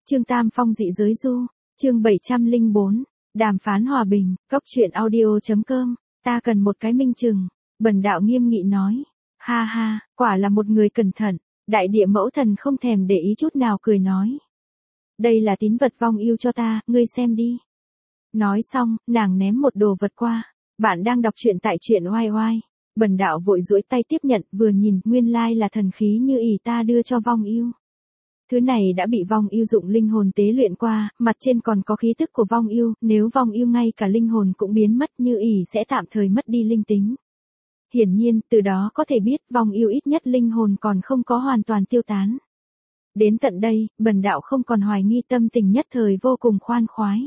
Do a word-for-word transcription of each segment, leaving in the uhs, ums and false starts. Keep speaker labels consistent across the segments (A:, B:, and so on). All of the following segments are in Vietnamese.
A: Chương Tam Phong dị giới du, chương bảy trăm lẻ bốn, đàm phán hòa bình, cốc truyện audio.com, ta cần một cái minh chừng, Bần đạo nghiêm nghị nói. Ha ha, quả là một người cẩn thận, đại địa mẫu thần không thèm để ý chút nào cười nói. Đây là tín vật vong yêu cho ta, ngươi xem đi. Nói xong, nàng ném một đồ vật qua. Bạn đang đọc truyện tại truyện oai oai. Bần đạo vội duỗi tay tiếp nhận, vừa nhìn, nguyên lai là thần khí như ỷ ta đưa cho vong yêu. Thứ này đã bị vong yêu dụng linh hồn tế luyện qua, mặt trên còn có khí tức của vong yêu, nếu vong yêu ngay cả linh hồn cũng biến mất như ỷ sẽ tạm thời mất đi linh tính. Hiển nhiên, từ đó có thể biết vong yêu ít nhất linh hồn còn không có hoàn toàn tiêu tán. Đến tận đây, bần đạo không còn hoài nghi, tâm tình nhất thời vô cùng khoan khoái.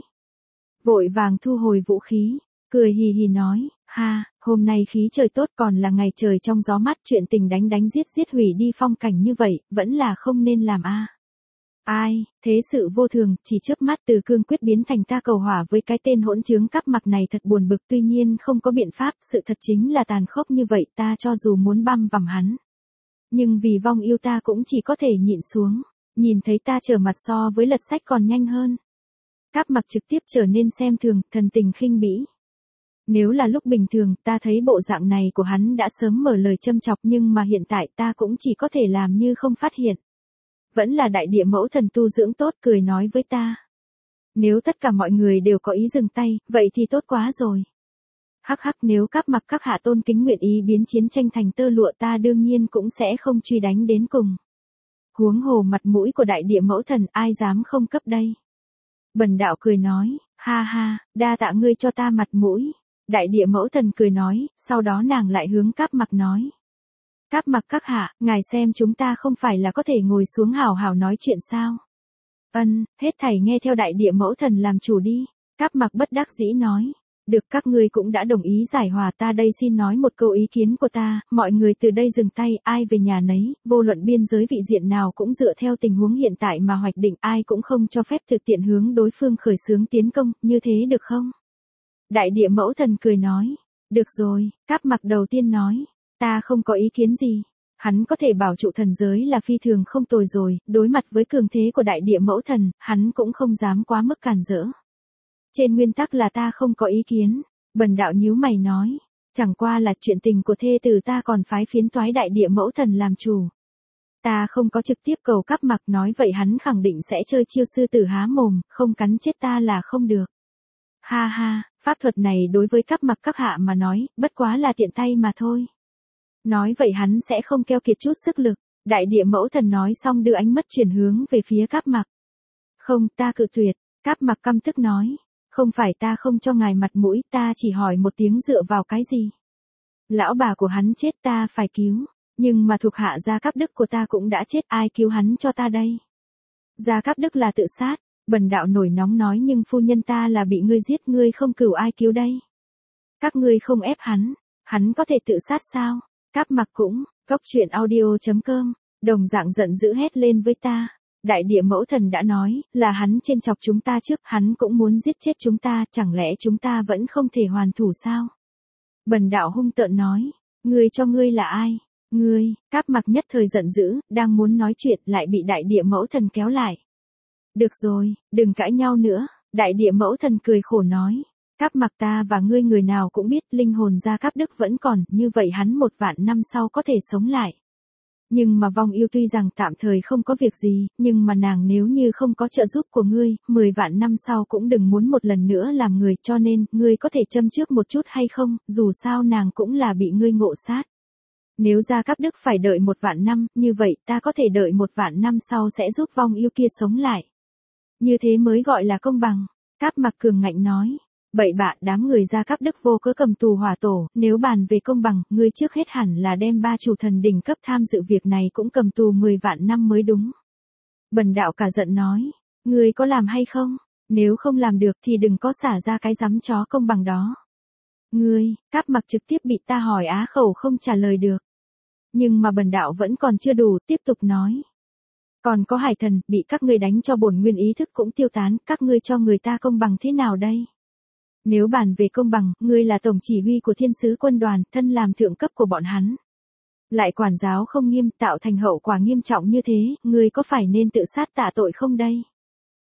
A: Vội vàng thu hồi vũ khí, cười hì hì nói, ha, hôm nay khí trời tốt, còn là ngày trời trong gió mát, chuyện tình đánh đánh giết giết hủy đi phong cảnh như vậy, vẫn là không nên làm a. Ai, thế sự vô thường, chỉ chớp mắt từ cương quyết biến thành ta cầu hỏa với cái tên hỗn trướng cắp mặc này thật buồn bực, tuy nhiên không có biện pháp, sự thật chính là tàn khốc như vậy, ta cho dù muốn băm vằm hắn. Nhưng vì vong yêu ta cũng chỉ có thể nhịn xuống, nhìn thấy ta trở mặt so với lật sách còn nhanh hơn. Cáp mặc trực tiếp trở nên xem thường, thần tình khinh bỉ. Nếu là lúc bình thường, ta thấy bộ dạng này của hắn đã sớm mở lời châm chọc, nhưng mà hiện tại ta cũng chỉ có thể làm như không phát hiện. Vẫn là đại địa mẫu thần tu dưỡng tốt, cười nói với ta. Nếu tất cả mọi người đều có ý dừng tay, vậy thì tốt quá rồi. Hắc hắc, nếu các mặc các hạ tôn kính nguyện ý biến chiến tranh thành tơ lụa, ta đương nhiên cũng sẽ không truy đánh đến cùng. Huống hồ mặt mũi của đại địa mẫu thần, ai dám không cấp đây. Bần đạo cười nói, ha ha, đa tạ ngươi cho ta mặt mũi. Đại địa mẫu thần cười nói, sau đó nàng lại hướng Cáp Mặc nói. Cáp Mặc các hạ, ngài xem chúng ta không phải là có thể ngồi xuống hào hào nói chuyện sao? Ân, hết thảy nghe theo đại địa mẫu thần làm chủ đi. Cáp Mặc bất đắc dĩ nói. Được, các ngươi cũng đã đồng ý giải hòa, ta đây xin nói một câu ý kiến của ta, mọi người từ đây dừng tay, ai về nhà nấy, vô luận biên giới vị diện nào cũng dựa theo tình huống hiện tại mà hoạch định, ai cũng không cho phép thực tiện hướng đối phương khởi xướng tiến công, như thế được không? Đại địa mẫu thần cười nói, được rồi. Cáp Mặc đầu tiên nói, ta không có ý kiến gì. Hắn có thể bảo trụ thần giới là phi thường không tồi rồi, đối mặt với cường thế của đại địa mẫu thần, hắn cũng không dám quá mức cản rỡ. Trên nguyên tắc là ta không có ý kiến. Bần đạo nhíu mày nói, chẳng qua là chuyện tình của thê tử ta còn phái phiến toái đại địa mẫu thần làm chủ. Ta không có trực tiếp cầu Cáp Mặc, nói vậy hắn khẳng định sẽ chơi chiêu sư tử há mồm, không cắn chết ta là không được. Ha ha, pháp thuật này đối với Cáp Mặc các hạ mà nói, bất quá là tiện tay mà thôi. Nói vậy hắn sẽ không keo kiệt chút sức lực. Đại địa mẫu thần nói xong đưa ánh mắt chuyển hướng về phía Cáp Mặc. Không, ta cự tuyệt. Cáp Mặc căm tức nói. Không phải ta không cho ngài mặt mũi, ta chỉ hỏi một tiếng dựa vào cái gì. Lão bà của hắn chết ta phải cứu, nhưng mà thuộc hạ Gia Cáp Đức của ta cũng đã chết, ai cứu hắn cho ta đây? Gia Cáp Đức là tự sát. Bần đạo nổi nóng nói, nhưng phu nhân ta là bị ngươi giết, ngươi không cửu ai cứu đây? Các ngươi không ép hắn, hắn có thể tự sát sao? Cáp Mặc cũng, cốc truyện audio.com, đồng dạng giận dữ hét lên với ta. Đại địa mẫu thần đã nói, là hắn trên chọc chúng ta trước, hắn cũng muốn giết chết chúng ta, chẳng lẽ chúng ta vẫn không thể hoàn thủ sao? Bần đạo hung tợn nói, ngươi cho ngươi là ai? Ngươi, Cáp Mặc nhất thời giận dữ, đang muốn nói chuyện, lại bị đại địa mẫu thần kéo lại. Được rồi, đừng cãi nhau nữa. Đại địa mẫu thần cười khổ nói. Cáp Mặc, ta và ngươi người nào cũng biết, linh hồn Gia Cáp Đức vẫn còn, như vậy hắn một vạn năm sau có thể sống lại. Nhưng mà vong yêu tuy rằng tạm thời không có việc gì, nhưng mà nàng nếu như không có trợ giúp của ngươi, mười vạn năm sau cũng đừng muốn một lần nữa làm người, cho nên, ngươi có thể châm trước một chút hay không, dù sao nàng cũng là bị ngươi ngộ sát. Nếu Gia Cáp Đức phải đợi một vạn năm, như vậy ta có thể đợi một vạn năm sau sẽ giúp vong yêu kia sống lại. Như thế mới gọi là công bằng. Cáp Mặc cường ngạnh nói. Bậy bạ, đám người Gia Cáp Đức vô cớ cầm tù hỏa tổ, nếu bàn về công bằng, ngươi trước hết hẳn là đem ba chủ thần đỉnh cấp tham dự việc này cũng cầm tù mười vạn năm mới đúng. Bần đạo cả giận nói. Ngươi có làm hay không? Nếu không làm được thì đừng có xả ra cái giấm chó công bằng đó. Ngươi, Cáp Mặc trực tiếp bị ta hỏi á khẩu không trả lời được. Nhưng mà bần đạo vẫn còn chưa đủ, tiếp tục nói. Còn có hải thần, bị các ngươi đánh cho bổn nguyên ý thức cũng tiêu tán, các ngươi cho người ta công bằng thế nào đây? Nếu bàn về công bằng, ngươi là tổng chỉ huy của thiên sứ quân đoàn, thân làm thượng cấp của bọn hắn. Lại quản giáo không nghiêm, tạo thành hậu quả nghiêm trọng như thế, ngươi có phải nên tự sát tạ tội không đây?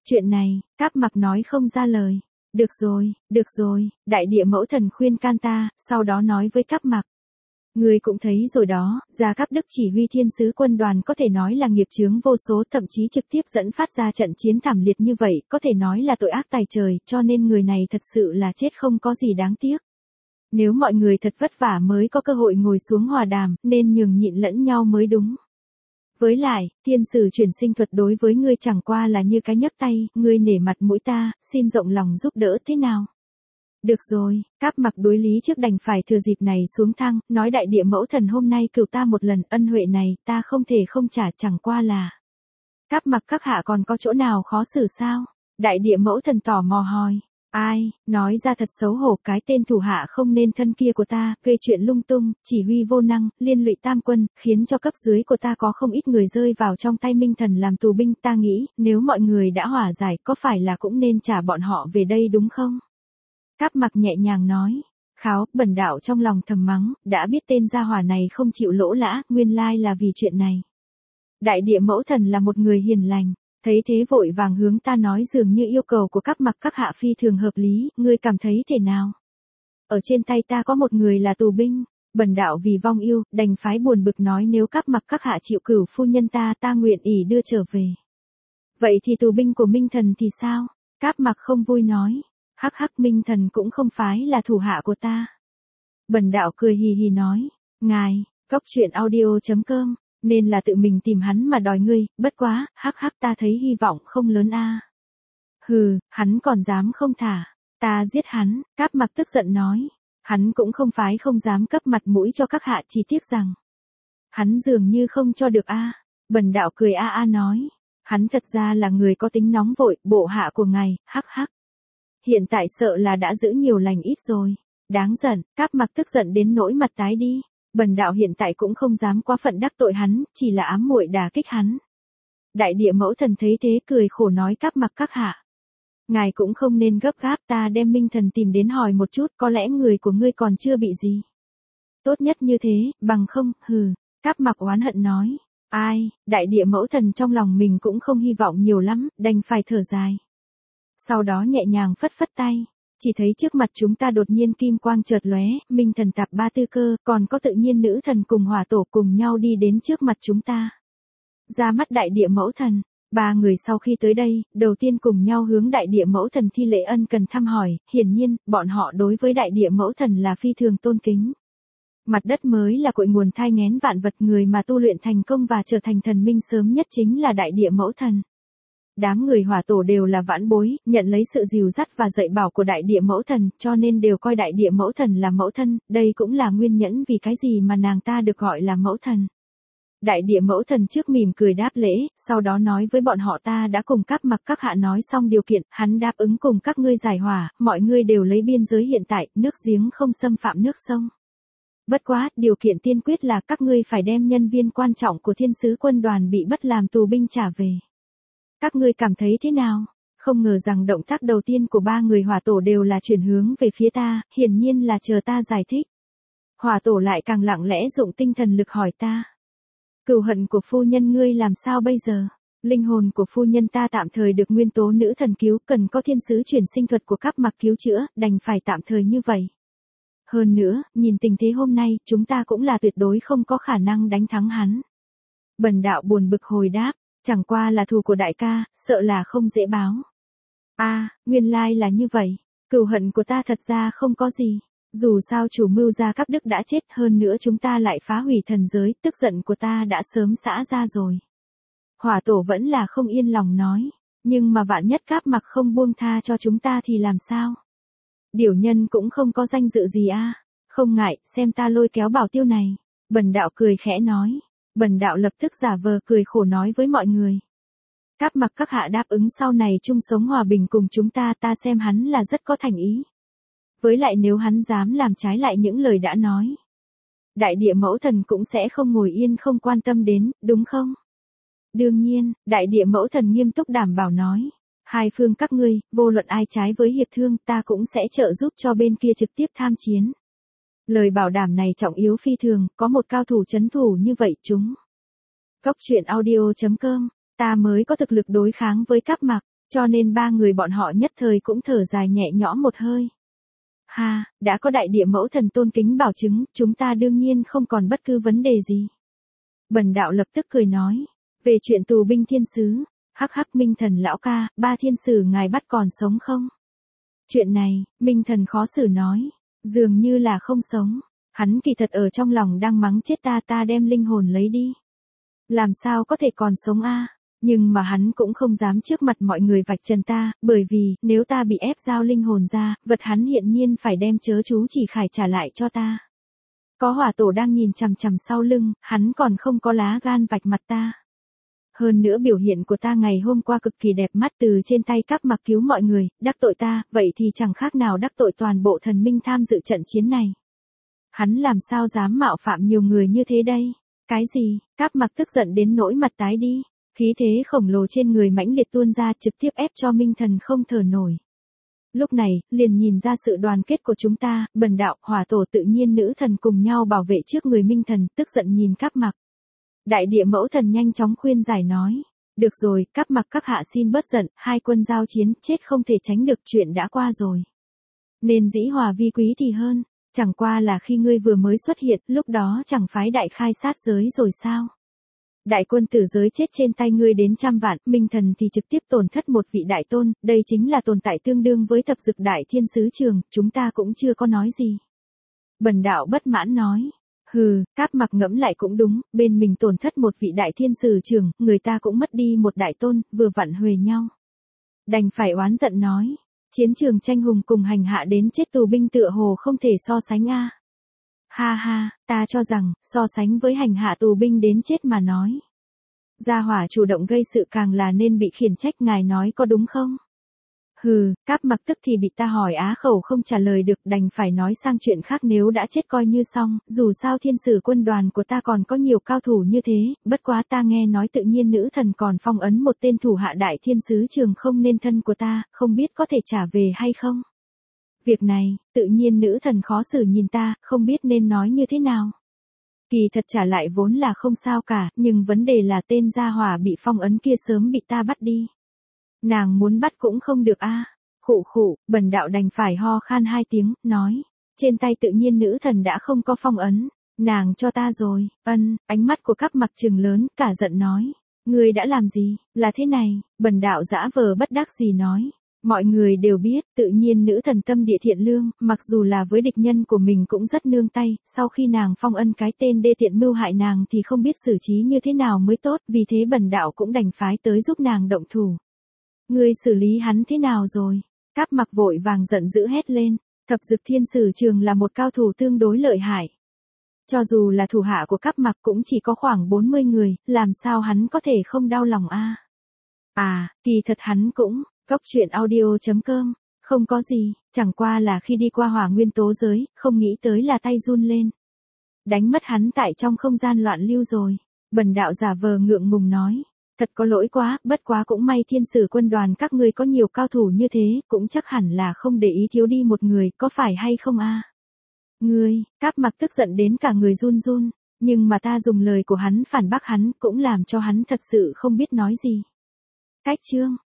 A: Chuyện này, Cáp Mặc nói không ra lời. Được rồi, được rồi, đại địa mẫu thần khuyên can ta, sau đó nói với Cáp Mặc. Ngươi cũng thấy rồi đó, Gia Cáp Đức chỉ huy thiên sứ quân đoàn có thể nói là nghiệp chướng vô số, thậm chí trực tiếp dẫn phát ra trận chiến thảm liệt như vậy, có thể nói là tội ác tày trời, cho nên người này thật sự là chết không có gì đáng tiếc. Nếu mọi người thật vất vả mới có cơ hội ngồi xuống hòa đàm, nên nhường nhịn lẫn nhau mới đúng. Với lại, thiên sử chuyển sinh thuật đối với ngươi chẳng qua là như cái nhấc tay, ngươi nể mặt mũi ta, xin rộng lòng giúp đỡ thế nào? Được rồi, Cáp Mặc đối lý trước đành phải thừa dịp này xuống thang, nói đại địa mẫu thần hôm nay cửu ta một lần, ân huệ này ta không thể không trả, chẳng qua là. Cáp Mặc các hạ còn có chỗ nào khó xử sao? Đại địa mẫu thần tò mò hỏi. Ai, nói ra thật xấu hổ, cái tên thủ hạ không nên thân kia của ta, gây chuyện lung tung, chỉ huy vô năng, liên lụy tam quân, khiến cho cấp dưới của ta có không ít người rơi vào trong tay Minh Thần làm tù binh, ta nghĩ, nếu mọi người đã hòa giải, có phải là cũng nên trả bọn họ về đây đúng không? Cáp Mặc nhẹ nhàng nói. Kháo, Bần đạo trong lòng thầm mắng, đã biết tên gia hỏa này không chịu lỗ lã, nguyên lai là vì chuyện này. Đại địa mẫu thần là một người hiền lành. Thấy thế vội vàng hướng ta nói dường như yêu cầu của Cáp Mặc các hạ phi thường hợp lý, ngươi cảm thấy thế nào? Ở trên tay ta có một người là tù binh, Bần đạo vì vong yêu, đành phái buồn bực nói nếu Cáp Mặc các hạ chịu cửu phu nhân ta, ta nguyện ỷ đưa trở về. Vậy thì tù binh của Minh Thần thì sao? Cáp Mặc không vui nói, hắc hắc, Minh Thần cũng không phái là thủ hạ của ta. Bần đạo cười hì hì nói, ngài, Cốc Truyện Audio chấm com. Nên là tự mình tìm hắn mà đòi ngươi, bất quá, hắc hắc, ta thấy hy vọng không lớn a. Hừ, hắn còn dám không thả, ta giết hắn, Cáp Mặc tức giận nói. Hắn cũng không phái không dám cấp mặt mũi cho các hạ, chỉ tiếc rằng hắn dường như không cho được a. Bần đạo cười a a nói, hắn thật ra là người có tính nóng vội, bộ hạ của ngài, hắc hắc. Hiện tại sợ là đã giữ nhiều lành ít rồi. Đáng giận, Cáp Mặc tức giận đến nỗi mặt tái đi. Bần đạo hiện tại cũng không dám quá phận đắc tội hắn, chỉ là ám muội đả kích hắn. Đại địa mẫu thần thấy thế cười khổ nói Cáp Mặc các hạ. Ngài cũng không nên gấp gáp, ta đem Minh Thần tìm đến hỏi một chút, có lẽ người của ngươi còn chưa bị gì. Tốt nhất như thế, bằng không, hừ, Cáp Mặc oán hận nói. Ai, đại địa mẫu thần trong lòng mình cũng không hy vọng nhiều lắm, đành phải thở dài. Sau đó nhẹ nhàng phất phất tay. Chỉ thấy trước mặt chúng ta đột nhiên kim quang chợt lóe, Minh Thần tạp ba tư cơ, còn có tự nhiên nữ thần cùng hỏa tổ cùng nhau đi đến trước mặt chúng ta. Ra mắt đại địa mẫu thần, ba người sau khi tới đây, đầu tiên cùng nhau hướng đại địa mẫu thần thi lễ ân cần thăm hỏi, hiển nhiên, bọn họ đối với đại địa mẫu thần là phi thường tôn kính. Mặt đất mới là cội nguồn thai nghén vạn vật, người mà tu luyện thành công và trở thành thần minh sớm nhất chính là đại địa mẫu thần. Đám người hỏa tổ đều là vãn bối, nhận lấy sự dìu dắt và dạy bảo của đại địa mẫu thần, cho nên đều coi đại địa mẫu thần là mẫu thân, đây cũng là nguyên nhân vì cái gì mà nàng ta được gọi là mẫu thần. Đại địa mẫu thần trước mỉm cười đáp lễ, sau đó nói với bọn họ ta đã cùng Cáp Mặc các hạ nói xong điều kiện, hắn đáp ứng cùng các ngươi giải hòa, mọi người đều lấy biên giới hiện tại, nước giếng không xâm phạm nước sông. Bất quá, điều kiện tiên quyết là các ngươi phải đem nhân viên quan trọng của thiên sứ quân đoàn bị bắt làm tù binh trả về. Các ngươi cảm thấy thế nào? Không ngờ rằng động tác đầu tiên của ba người hỏa tổ đều là chuyển hướng về phía ta, hiển nhiên là chờ ta giải thích. Hỏa tổ lại càng lặng lẽ dụng tinh thần lực hỏi ta. Cừu hận của phu nhân ngươi làm sao bây giờ? Linh hồn của phu nhân ta tạm thời được nguyên tố nữ thần cứu, cần có thiên sứ chuyển sinh thuật của Cáp Mặc cứu chữa, đành phải tạm thời như vậy. Hơn nữa, nhìn tình thế hôm nay, chúng ta cũng là tuyệt đối không có khả năng đánh thắng hắn. Bần đạo buồn bực hồi đáp. Chẳng qua là thù của đại ca, sợ là không dễ báo. A, à, nguyên lai là như vậy. Cừu hận của ta thật ra không có gì. Dù sao chủ mưu Gia Cáp Đức đã chết, hơn nữa chúng ta lại phá hủy thần giới, tức giận của ta đã sớm xả ra rồi. Hỏa tổ vẫn là không yên lòng nói. Nhưng mà vạn nhất Cáp Mặc không buông tha cho chúng ta thì làm sao? Điểu nhân cũng không có danh dự gì a. À? Không ngại, xem ta lôi kéo bảo tiêu này. Bần đạo cười khẽ nói. Bần đạo lập tức giả vờ cười khổ nói với mọi người. Cáp Mặc các hạ đáp ứng sau này chung sống hòa bình cùng chúng ta, ta xem hắn là rất có thành ý. Với lại nếu hắn dám làm trái lại những lời đã nói, đại địa mẫu thần cũng sẽ không ngồi yên không quan tâm đến, đúng không? Đương nhiên, đại địa mẫu thần nghiêm túc đảm bảo nói. Hai phương các ngươi, vô luận ai trái với hiệp thương, ta cũng sẽ trợ giúp cho bên kia trực tiếp tham chiến. Lời bảo đảm này trọng yếu phi thường, có một cao thủ chấn thủ như vậy chúng. Cốc Truyện Audio chấm com, ta mới có thực lực đối kháng với Cáp Mặc. Cho nên ba người bọn họ nhất thời cũng thở dài nhẹ nhõm một hơi. Ha, đã có đại địa mẫu thần tôn kính bảo chứng, chúng ta đương nhiên không còn bất cứ vấn đề gì. Bần đạo lập tức cười nói, về chuyện tù binh thiên sứ, hắc hắc Minh Thần lão ca, ba thiên sử ngài bắt còn sống không? Chuyện này, Minh Thần khó xử nói, dường như là không sống, hắn kỳ thật ở trong lòng đang mắng chết ta ta đem linh hồn lấy đi. Làm sao có thể còn sống a? Nhưng mà hắn cũng không dám trước mặt mọi người vạch trần ta, bởi vì, nếu ta bị ép giao linh hồn ra, vật hắn hiện nhiên phải đem chớ chú chỉ khải trả lại cho ta. Có hỏa tổ đang nhìn chằm chằm sau lưng, hắn còn không có lá gan vạch mặt ta. Hơn nữa biểu hiện của ta ngày hôm qua cực kỳ đẹp mắt từ trên tay Cáp Mặc cứu mọi người, đắc tội ta, vậy thì chẳng khác nào đắc tội toàn bộ thần minh tham dự trận chiến này. Hắn làm sao dám mạo phạm nhiều người như thế đây? Cái gì? Cáp Mặc tức giận đến nỗi mặt tái đi. Khí thế khổng lồ trên người mãnh liệt tuôn ra trực tiếp ép cho Minh Thần không thở nổi. Lúc này, liền nhìn ra sự đoàn kết của chúng ta, bần đạo, hỏa tổ tự nhiên nữ thần cùng nhau bảo vệ trước người Minh Thần, tức giận nhìn Cáp Mặc. Đại địa mẫu thần nhanh chóng khuyên giải nói. Được rồi, Cáp Mặc các hạ xin bớt giận, hai quân giao chiến, chết không thể tránh được, chuyện đã qua rồi. Nên dĩ hòa vi quý thì hơn, chẳng qua là khi ngươi vừa mới xuất hiện, lúc đó chẳng phái đại khai sát giới rồi sao? Đại quân tử giới chết trên tay ngươi đến trăm vạn, Minh Thần thì trực tiếp tổn thất một vị đại tôn, đây chính là tồn tại tương đương với thập dực đại thiên sứ trường, chúng ta cũng chưa có nói gì. Bần đạo bất mãn nói, hừ, Cáp Mặc ngẫm lại cũng đúng, bên mình tổn thất một vị đại thiên sử trường, người ta cũng mất đi một đại tôn, vừa vặn huề nhau. Đành phải oán giận nói, chiến trường tranh hùng cùng hành hạ đến chết tù binh tựa hồ không thể so sánh a. Ha ha, ta cho rằng, so sánh với hành hạ tù binh đến chết mà nói. Gia hỏa chủ động gây sự càng là nên bị khiển trách, ngài nói có đúng không? Hừ, Cáp Mặc tức thì bị ta hỏi á khẩu không trả lời được, đành phải nói sang chuyện khác, nếu đã chết coi như xong, dù sao thiên sử quân đoàn của ta còn có nhiều cao thủ như thế, bất quá ta nghe nói tự nhiên nữ thần còn phong ấn một tên thủ hạ đại thiên sứ trường không nên thân của ta, không biết có thể trả về hay không? Việc này, tự nhiên nữ thần khó xử nhìn ta, không biết nên nói như thế nào. Kỳ thật trả lại vốn là không sao cả, nhưng vấn đề là tên gia hỏa bị phong ấn kia sớm bị ta bắt đi. Nàng muốn bắt cũng không được a. À. Khụ khụ, bần đạo đành phải ho khan hai tiếng, nói, trên tay tự nhiên nữ thần đã không có phong ấn, nàng cho ta rồi. Ân, ánh mắt của Cáp Mặc trừng lớn, cả giận nói, ngươi đã làm gì? Là thế này, bần đạo dã vờ bất đắc dĩ nói. Mọi người đều biết, tự nhiên nữ thần tâm địa thiện lương, mặc dù là với địch nhân của mình cũng rất nương tay, sau khi nàng phong ân cái tên đê tiện mưu hại nàng thì không biết xử trí như thế nào mới tốt, vì thế bần đạo cũng đành phái tới giúp nàng động thủ. Ngươi xử lý hắn thế nào rồi? Cáp Mặc vội vàng giận dữ hét lên, thập dực thiên sử trường là một cao thủ tương đối lợi hại. Cho dù là thủ hạ của Cáp Mặc cũng chỉ có khoảng bốn mươi người, làm sao hắn có thể không đau lòng a? À? à, kỳ thật hắn cũng... Cốc truyện audio chấm com, không có gì, chẳng qua là khi đi qua hỏa nguyên tố giới, không nghĩ tới là tay run lên. Đánh mất hắn tại trong không gian loạn lưu rồi. Bần đạo giả vờ ngượng ngùng nói, thật có lỗi quá, bất quá cũng may thiên sử quân đoàn các ngươi có nhiều cao thủ như thế, cũng chắc hẳn là không để ý thiếu đi một người, có phải hay không a? À? Ngươi, Cáp Mặc tức giận đến cả người run run, nhưng mà ta dùng lời của hắn phản bác hắn, cũng làm cho hắn thật sự không biết nói gì. Cách chương